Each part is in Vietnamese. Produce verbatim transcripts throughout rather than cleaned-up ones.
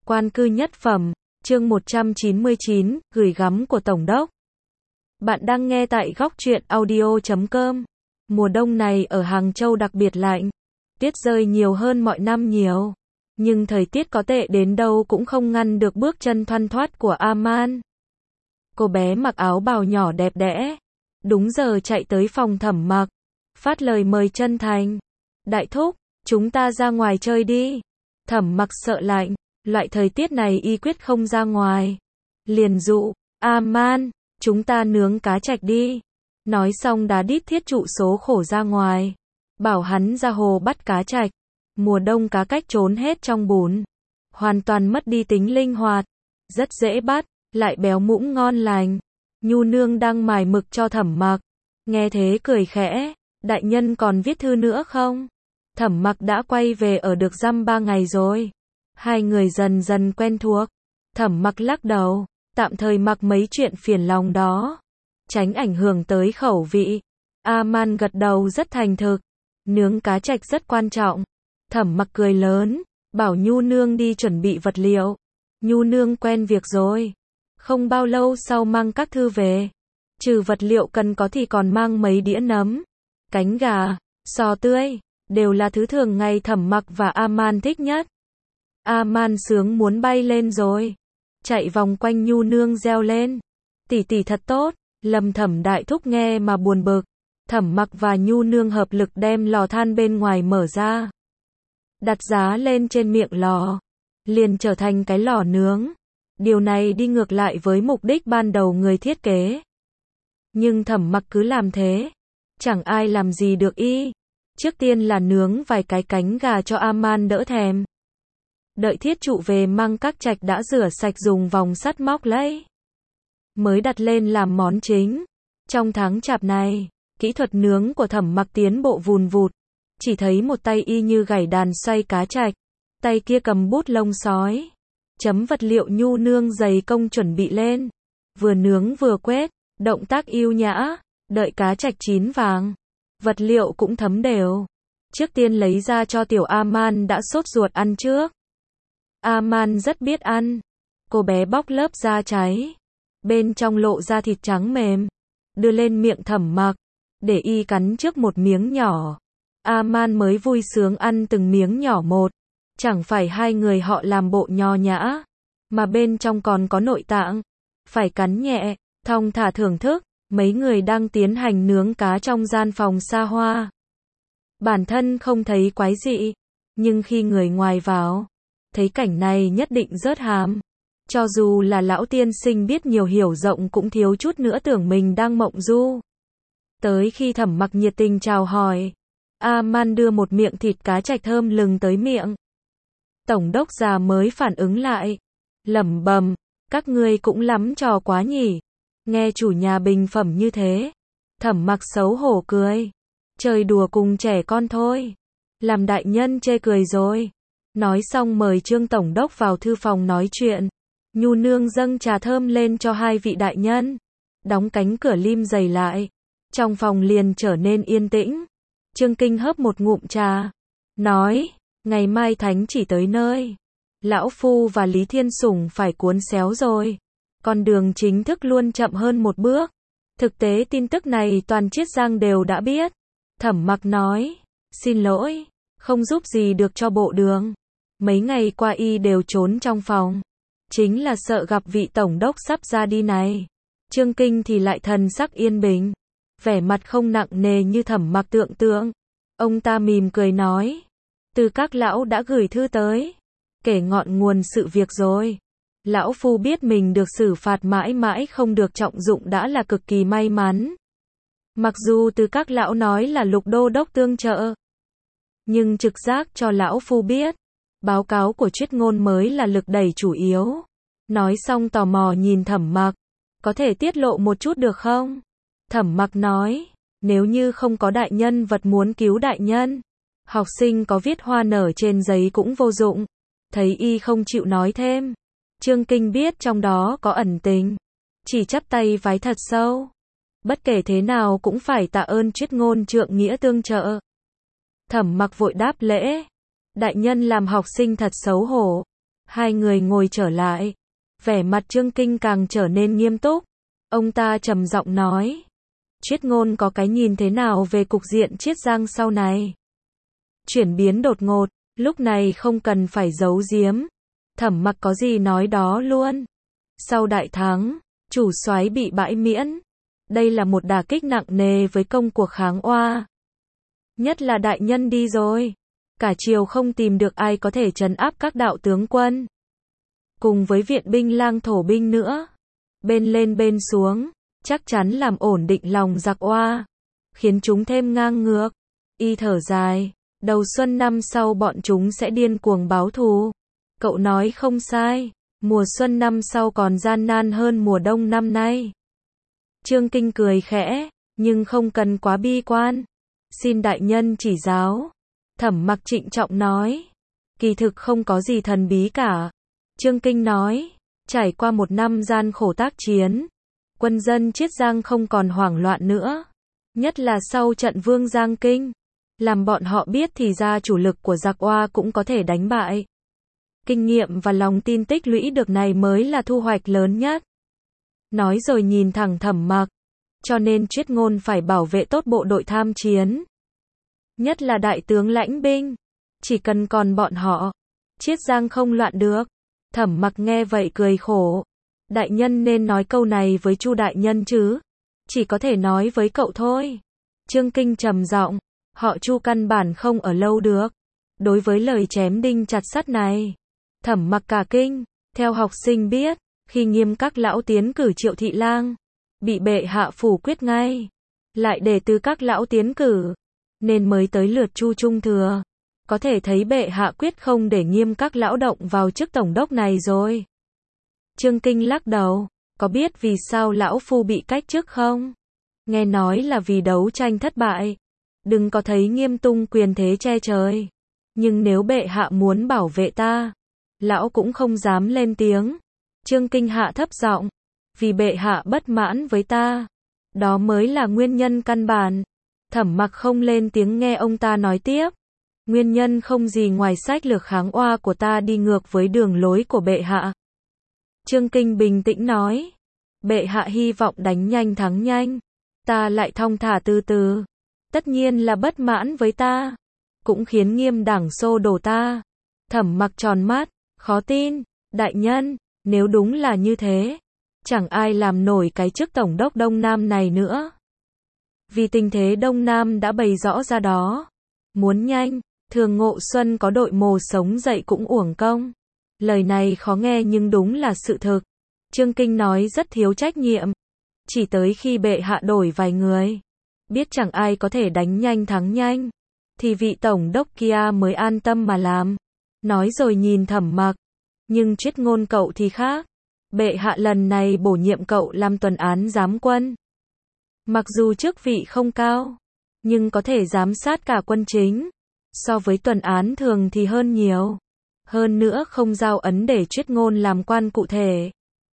Quan cư nhất phẩm, chương một trăm chín mươi chín, gửi gắm của Tổng đốc. Bạn đang nghe tại góc truyện audio chấm com. Mùa đông này ở Hàng Châu đặc biệt lạnh. Tuyết rơi nhiều hơn mọi năm nhiều. Nhưng thời tiết có tệ đến đâu cũng không ngăn được bước chân thoăn thoắt của Aman. Cô bé mặc áo bào nhỏ đẹp đẽ. Đúng giờ chạy tới phòng Thẩm Mặc. Phát lời mời chân thành. Đại thúc, chúng ta ra ngoài chơi đi. Thẩm Mặc sợ lạnh. Loại thời tiết này y quyết không ra ngoài. Liền dụ, Aman, chúng ta nướng cá trạch đi. Nói xong đá đít thiết trụ số khổ ra ngoài. Bảo hắn ra hồ bắt cá trạch. Mùa đông cá cách trốn hết trong bùn. Hoàn toàn mất đi tính linh hoạt. Rất dễ bắt, lại béo mũm ngon lành. Nhu nương đang mài mực cho Thẩm Mặc. Nghe thế cười khẽ, đại nhân còn viết thư nữa không? Thẩm Mặc đã quay về ở được dăm ba ngày rồi. Hai người dần dần quen thuộc. Thẩm Mặc lắc đầu, tạm thời mặc mấy chuyện phiền lòng đó, tránh ảnh hưởng tới khẩu vị. Aman gật đầu rất thành thực. Nướng cá trạch rất quan trọng. Thẩm Mặc cười lớn, bảo Nhu nương đi chuẩn bị vật liệu. Nhu nương quen việc rồi. Không bao lâu sau mang các thư về. Trừ vật liệu cần có thì còn mang mấy đĩa nấm, cánh gà, sò tươi, đều là thứ thường ngày Thẩm Mặc và Aman thích nhất. Aman sướng muốn bay lên rồi. Chạy vòng quanh Nhu nương reo lên. Tỷ tỷ thật tốt. Lâm Thẩm đại thúc nghe mà buồn bực. Thẩm Mặc và Nhu nương hợp lực đem lò than bên ngoài mở ra. Đặt giá lên trên miệng lò. Liền trở thành cái lò nướng. Điều này đi ngược lại với mục đích ban đầu người thiết kế. Nhưng Thẩm Mặc cứ làm thế. Chẳng ai làm gì được y. Trước tiên là nướng vài cái cánh gà cho Aman đỡ thèm. Đợi thiết trụ về mang các trạch đã rửa sạch dùng vòng sắt móc lấy. Mới đặt lên làm món chính. Trong tháng chạp này, kỹ thuật nướng của Thẩm Mặc tiến bộ vùn vụt. Chỉ thấy một tay y như gảy đàn xoay cá trạch. Tay kia cầm bút lông sói. Chấm vật liệu Nhu nương dày công chuẩn bị lên. Vừa nướng vừa quét, động tác yêu nhã. Đợi cá trạch chín vàng. Vật liệu cũng thấm đều. Trước tiên lấy ra cho tiểu Aman đã sốt ruột ăn trước. Aman rất biết ăn. Cô bé bóc lớp da cháy. Bên trong lộ ra thịt trắng mềm. Đưa lên miệng Thẩm Mặc. Để y cắn trước một miếng nhỏ. Aman mới vui sướng ăn từng miếng nhỏ một. Chẳng phải hai người họ làm bộ nho nhã. Mà bên trong còn có nội tạng. Phải cắn nhẹ, thong thả thưởng thức. Mấy người đang tiến hành nướng cá trong gian phòng xa hoa. Bản thân không thấy quái dị. Nhưng khi người ngoài vào, thấy cảnh này nhất định rớt hàm. Cho dù là lão tiên sinh biết nhiều hiểu rộng cũng thiếu chút nữa tưởng mình đang mộng du. Tới khi Thẩm Mặc nhiệt tình chào hỏi, Aman đưa một miệng thịt cá trạch thơm lừng tới miệng. Tổng đốc già mới phản ứng lại. Lẩm bẩm, các ngươi cũng lắm trò quá nhỉ. Nghe chủ nhà bình phẩm như thế. Thẩm Mặc xấu hổ cười. Chơi đùa cùng trẻ con thôi. Làm đại nhân chê cười rồi. Nói xong mời Trương Tổng đốc vào thư phòng nói chuyện. Nhu nương dâng trà thơm lên cho hai vị đại nhân. Đóng cánh cửa lim dày lại. Trong phòng liền trở nên yên tĩnh. Trương Kinh hớp một ngụm trà. Nói, ngày mai thánh chỉ tới nơi. Lão Phu và Lý Thiên Sủng phải cuốn xéo rồi. Con đường chính thức luôn chậm hơn một bước. Thực tế tin tức này toàn Chiết Giang đều đã biết. Thẩm Mặc nói, xin lỗi, không giúp gì được cho bộ đường. Mấy ngày qua y đều trốn trong phòng. Chính là sợ gặp vị tổng đốc sắp ra đi này. Trương Kinh thì lại thần sắc yên bình. Vẻ mặt không nặng nề như Thẩm Mặc tưởng tượng. Ông ta mỉm cười nói. Từ các lão đã gửi thư tới. Kể ngọn nguồn sự việc rồi. Lão Phu biết mình được xử phạt mãi mãi không được trọng dụng đã là cực kỳ may mắn. Mặc dù từ các lão nói là Lục đô đốc tương trợ. Nhưng trực giác cho Lão Phu biết. Báo cáo của Chuyết Ngôn mới là lực đẩy chủ yếu. Nói xong tò mò nhìn Thẩm Mặc. Có thể tiết lộ một chút được không? Thẩm Mặc nói. Nếu như không có đại nhân vật muốn cứu đại nhân. Học sinh có viết hoa nở trên giấy cũng vô dụng. Thấy y không chịu nói thêm. Trương Kinh biết trong đó có ẩn tình. Chỉ chắp tay vái thật sâu. Bất kể thế nào cũng phải tạ ơn Chuyết Ngôn trượng nghĩa tương trợ. Thẩm Mặc vội đáp lễ. Đại nhân làm học sinh thật xấu hổ. Hai người ngồi trở lại. Vẻ mặt Trương Kinh càng trở nên nghiêm túc. Ông ta trầm giọng nói. Triết Ngôn có cái nhìn thế nào về cục diện Chiết Giang sau này? Chuyển biến đột ngột, lúc này không cần phải giấu giếm. Thẩm Mặc có gì nói đó luôn. Sau đại thắng, chủ soái bị bãi miễn. Đây là một đả kích nặng nề với công cuộc kháng oa. Nhất là đại nhân đi rồi. Cả triều không tìm được ai có thể trấn áp các đạo tướng quân. Cùng với viện binh lang thổ binh nữa. Bên lên bên xuống, chắc chắn làm ổn định lòng giặc oa. Khiến chúng thêm ngang ngược. Y thở dài. Đầu xuân năm sau bọn chúng sẽ điên cuồng báo thù. Cậu nói không sai. Mùa xuân năm sau còn gian nan hơn mùa đông năm nay. Trương Kinh cười khẽ, nhưng không cần quá bi quan. Xin đại nhân chỉ giáo. Thẩm Mặc trịnh trọng nói. Kỳ thực không có gì thần bí cả. Trương Kinh nói. Trải qua một năm gian khổ tác chiến. Quân dân Chiết Giang không còn hoảng loạn nữa. Nhất là sau trận Vương Giang Kinh. Làm bọn họ biết thì ra chủ lực của giặc oa cũng có thể đánh bại. Kinh nghiệm và lòng tin tích lũy được này mới là thu hoạch lớn nhất. Nói rồi nhìn thẳng Thẩm Mặc. Cho nên Triết Ngôn phải bảo vệ tốt bộ đội tham chiến. Nhất là đại tướng lãnh binh. Chỉ cần còn bọn họ, Chiết Giang không loạn được. Thẩm Mặc nghe vậy cười khổ. Đại nhân nên nói câu này với Chu đại nhân chứ. Chỉ có thể nói với cậu thôi. Trương Kinh trầm giọng. Họ Chu căn bản không ở lâu được. Đối với lời chém đinh chặt sắt này, Thẩm Mặc cả kinh. Theo học sinh biết, khi Nghiêm các lão tiến cử Triệu Thị Lang, bị bệ hạ phủ quyết ngay. Lại để từ các lão tiến cử, nên mới tới lượt Chu Trung Thừa. Có thể thấy bệ hạ quyết không để Nghiêm các lão động vào chức tổng đốc này rồi. Trương Kinh lắc đầu. Có biết vì sao lão phu bị cách chức không? Nghe nói là vì đấu tranh thất bại. Đừng có thấy Nghiêm tung quyền thế che trời. Nhưng nếu bệ hạ muốn bảo vệ ta, lão cũng không dám lên tiếng. Trương Kinh hạ thấp giọng. Vì bệ hạ bất mãn với ta. Đó mới là nguyên nhân căn bản. Thẩm Mặc không lên tiếng nghe ông ta nói tiếp. Nguyên nhân không gì ngoài sách lược kháng oa của ta đi ngược với đường lối của bệ hạ. Trương Kinh bình tĩnh nói. Bệ hạ hy vọng đánh nhanh thắng nhanh. Ta lại thong thả từ từ. Tất nhiên là bất mãn với ta. Cũng khiến Nghiêm đảng xô đổ ta. Thẩm Mặc tròn mắt. Khó tin. Đại nhân, nếu đúng là như thế, chẳng ai làm nổi cái chức tổng đốc Đông Nam này nữa. Vì tình thế Đông Nam đã bày rõ ra đó. Muốn nhanh, Thường Ngộ Xuân có đội mồ sống dậy cũng uổng công. Lời này khó nghe nhưng đúng là sự thực. Trương Kinh nói rất thiếu trách nhiệm. Chỉ tới khi bệ hạ đổi vài người, biết chẳng ai có thể đánh nhanh thắng nhanh, thì vị tổng đốc kia mới an tâm mà làm. Nói rồi nhìn Thẩm Mặc. Nhưng Triết Ngôn cậu thì khác. Bệ hạ lần này bổ nhiệm cậu làm tuần án giám quân. Mặc dù chức vị không cao, nhưng có thể giám sát cả quân chính. So với tuần án thường thì hơn nhiều. Hơn nữa không giao ấn để Triết Ngôn làm quan cụ thể.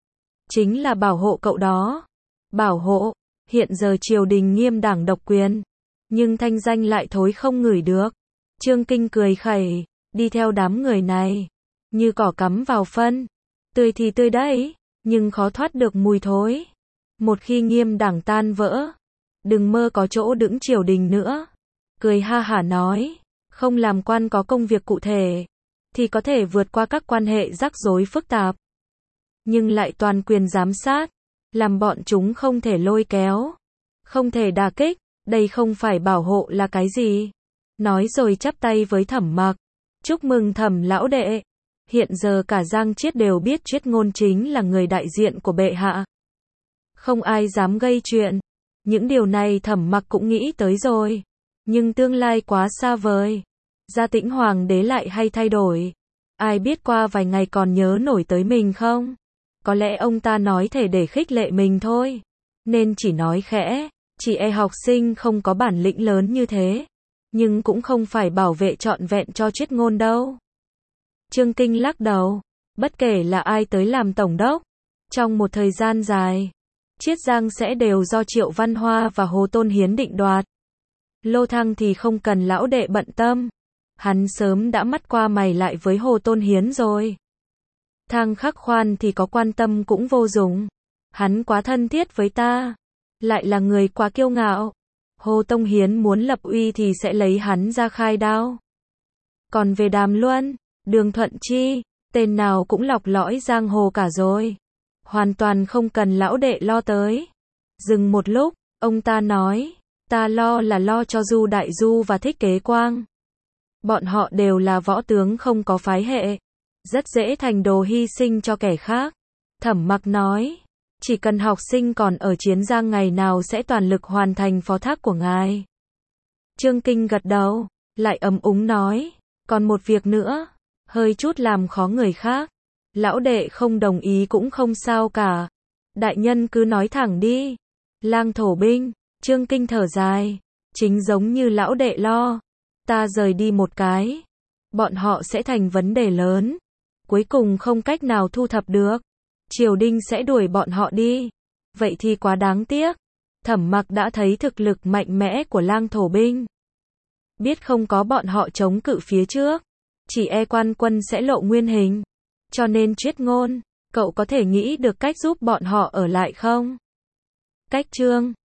Chính là bảo hộ cậu đó. Bảo hộ, hiện giờ triều đình Nghiêm đảng độc quyền. Nhưng thanh danh lại thối không ngửi được. Trương Kinh cười khẩy, đi theo đám người này. Như cỏ cắm vào phân. Tươi thì tươi đấy, nhưng khó thoát được mùi thối. Một khi Nghiêm đảng tan vỡ, đừng mơ có chỗ đứng triều đình nữa. Cười ha hả nói, không làm quan có công việc cụ thể, thì có thể vượt qua các quan hệ rắc rối phức tạp. Nhưng lại toàn quyền giám sát, làm bọn chúng không thể lôi kéo, không thể đả kích, đây không phải bảo hộ là cái gì. Nói rồi chắp tay với Thẩm Mặc. Chúc mừng Thẩm lão đệ. Hiện giờ cả Giang Chiết đều biết Triết Ngôn chính là người đại diện của bệ hạ. Không ai dám gây chuyện. Những điều này Thẩm Mặc cũng nghĩ tới rồi. Nhưng tương lai quá xa vời. Gia Tĩnh Hoàng đế lại hay thay đổi. Ai biết qua vài ngày còn nhớ nổi tới mình không? Có lẽ ông ta nói thể để khích lệ mình thôi. Nên chỉ nói khẽ. Chỉ e học sinh không có bản lĩnh lớn như thế. Nhưng cũng không phải bảo vệ trọn vẹn cho Triết Ngôn đâu. Trương Kinh lắc đầu. Bất kể là ai tới làm tổng đốc, trong một thời gian dài, Chiết Giang sẽ đều do Triệu Văn Hoa và Hồ Tôn Hiến định đoạt. Lô Thăng thì không cần lão đệ bận tâm. Hắn sớm đã mắt qua mày lại với Hồ Tôn Hiến rồi. Thang Khắc Khoan thì có quan tâm cũng vô dụng. Hắn quá thân thiết với ta, lại là người quá kiêu ngạo. Hồ Tông Hiến muốn lập uy thì sẽ lấy hắn ra khai đao. Còn về Đàm Luân, Đường Thuận Chi, tên nào cũng lọc lõi giang hồ cả rồi. Hoàn toàn không cần lão đệ lo tới. Dừng một lúc, ông ta nói, ta lo là lo cho Du Đại Du và Thích Kế Quang. Bọn họ đều là võ tướng không có phái hệ, rất dễ thành đồ hy sinh cho kẻ khác. Thẩm Mặc nói, chỉ cần học sinh còn ở Chiến Giang ngày nào sẽ toàn lực hoàn thành phó thác của ngài. Trương Kinh gật đầu, lại ấm úng nói, còn một việc nữa, hơi chút làm khó người khác. Lão đệ không đồng ý cũng không sao cả. Đại nhân cứ nói thẳng đi. Lang thổ binh, Trương Kinh thở dài, chính giống như lão đệ lo. Ta rời đi một cái, bọn họ sẽ thành vấn đề lớn. Cuối cùng không cách nào thu thập được. Triều đình sẽ đuổi bọn họ đi. Vậy thì quá đáng tiếc. Thẩm Mặc đã thấy thực lực mạnh mẽ của lang thổ binh. Biết không có bọn họ chống cự phía trước, chỉ e quan quân sẽ lộ nguyên hình. Cho nên Triết Ngôn, cậu có thể nghĩ được cách giúp bọn họ ở lại không? Cách chương